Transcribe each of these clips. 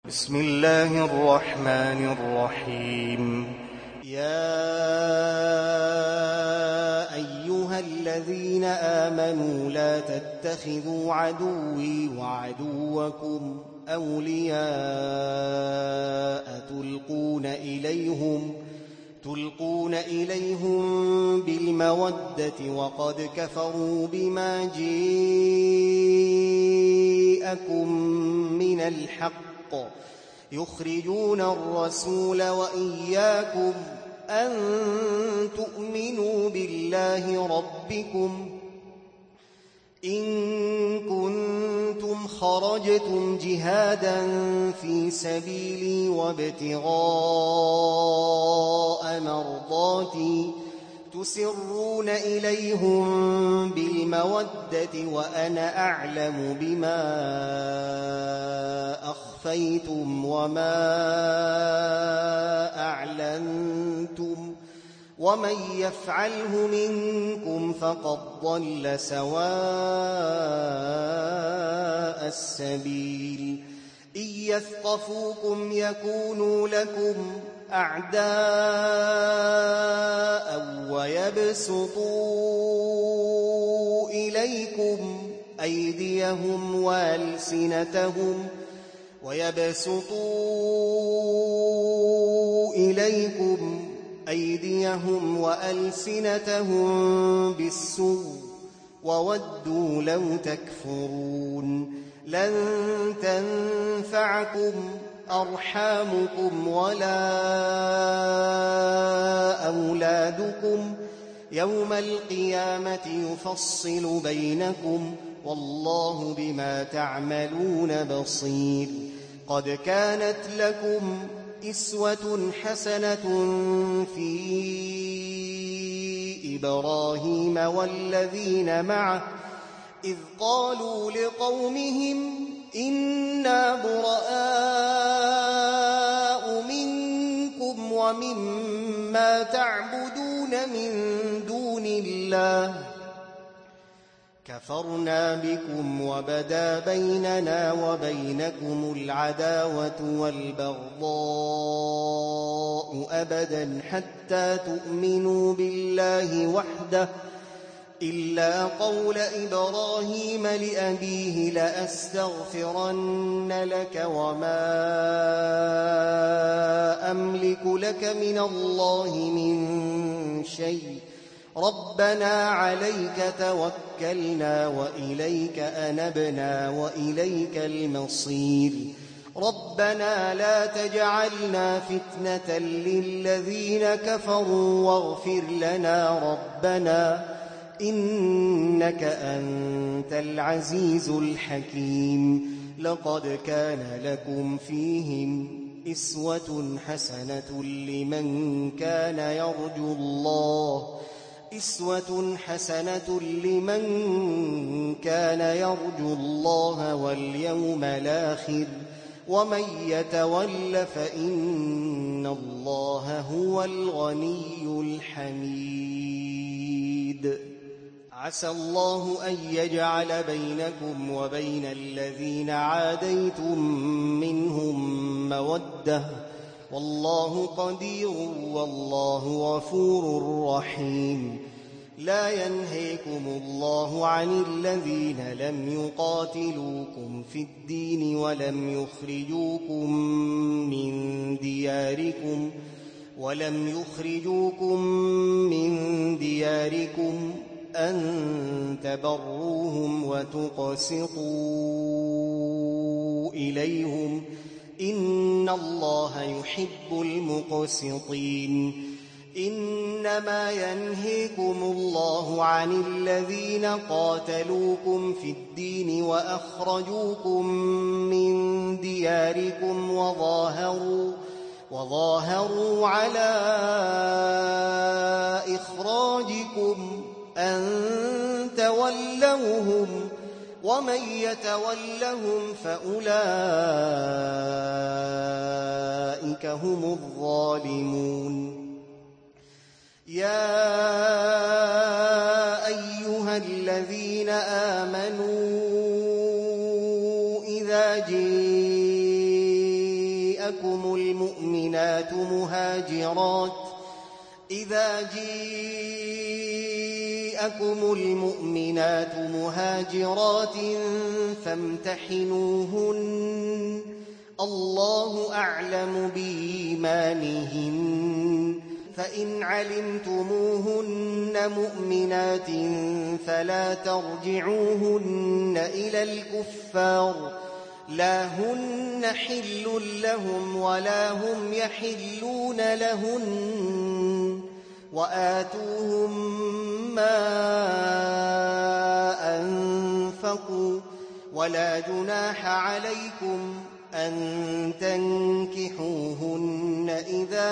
بسم الله الرحمن الرحيم. يا أيها الذين آمنوا لا تتخذوا عدوي وعدوكم أولياء تلقون إليهم بالمودة وقد كفروا بما جاءكم من الحق يخرجون الرسول وإياكم أن تؤمنوا بالله ربكم إن كنتم خرجتم جهادا في سبيلي وابتغاء مرضاتي تسرون إليهم بالمودة وأنا أعلم بما أخفيتم وما أعلنتم ومن يفعله منكم فقد ضل سواء السبيل إن يثقفوكم يكونوا لكم أعداء ويبسطوا إليكم أيديهم وألسنتهم بالسوء وودوا لو تكفرون لن تنفعكم أرحامكم ولا أولادكم يوم القيامة يفصل بينكم والله بما تعملون بصير. قد كانت لكم أسوة حسنة في إبراهيم والذين معه إذ قالوا لقومهم إنا براء منكم ومما تعبدون من دون الله كفرنا بكم وبدا بيننا وبينكم العداوة والبغضاء أبدا حتى تؤمنوا بالله وحده إلا قول إبراهيم لأبيه لأستغفرن لك وما أملك لك من الله من شيء ربنا عليك توكلنا وإليك أنبنا وإليك المصير ربنا لا تجعلنا فتنة للذين كفروا واغفر لنا ربنا إنك أنت العزيز الحكيم. لقد كان لكم فيهم أسوة حسنة لمن كان يرجو الله واليوم الآخر ومن يتول فإن الله هو الغني الحميد. عسى الله أن يجعل بينكم وبين الذين عاديتم منهم مودة والله قدير والله غفور رحيم. لا ينهيكم الله عن الذين لم يقاتلوكم في الدين ولم يخرجوكم من دياركم أن تبروهم وتقسطوا إليهم إن الله يحب المقسطين. إنما ينهيكم الله عن الذين قاتلوكم في الدين وأخرجوكم من دياركم وظاهروا على إخراجكم أن تولوهم ومن يتولهم فأولئك هم الظالمون. يا أيها الذين آمنوا إذا جيءكم المؤمنات مهاجرات فامتحنوهن الله أعلم بإيمانهن فإن علمتموهن مؤمنات فلا ترجعوهن إلى الكفار لا هن حل لهم ولا هم يحلون لهن وآتوهم ما أنفقوا ولا جناح عليكم أن تنكحوهن إذا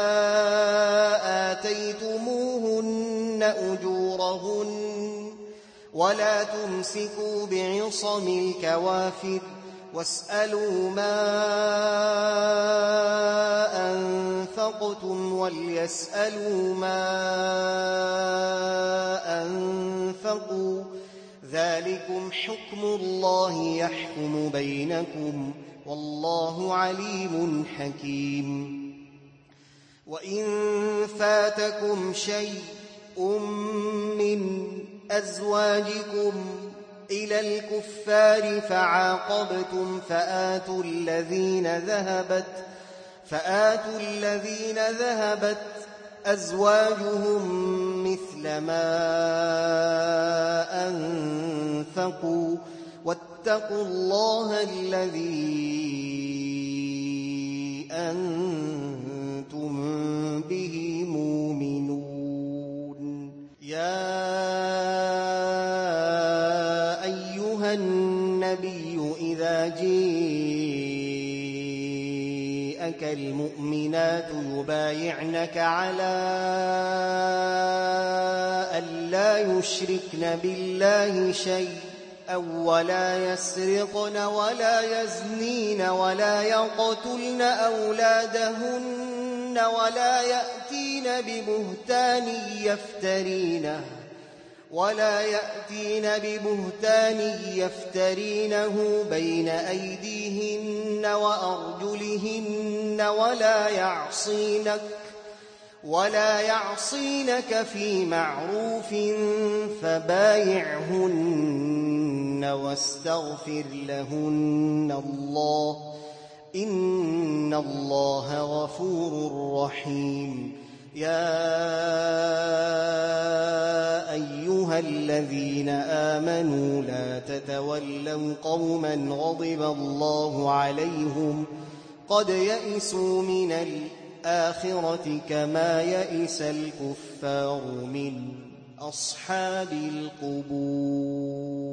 آتيتموهن أجورهن ولا تمسكوا بعصم الكوافر واسألوا ما أنفقتم وليسألوا ما أنفقوا ذلكم حكم الله يحكم بينكم والله عليم حكيم وإن فاتكم شيء من أزواجكم إلى الكفار فعاقبتم فآتوا الذين ذهبت أزواجهم مثل ما أنفقوا واتقوا الله الذي أنتم به مؤمنون يا أيها النبي إذا جاءك المؤمنات يبايعنك على أن لا يشركن بالله شيئا ولا يسرقن ولا يزنين ولا يقتلن أولادهن ولا يأتين ببهتان يفترينه بين أيديهن وأرجلهن ولا يعصينك في معروف فبايعهن واستغفر لهن الله إن الله غفور رحيم يا أيها الذين آمنوا لا تتولوا قوما غضب الله عليهم قد يئسوا من الآخرة كما يئس الكفار من أصحاب القبور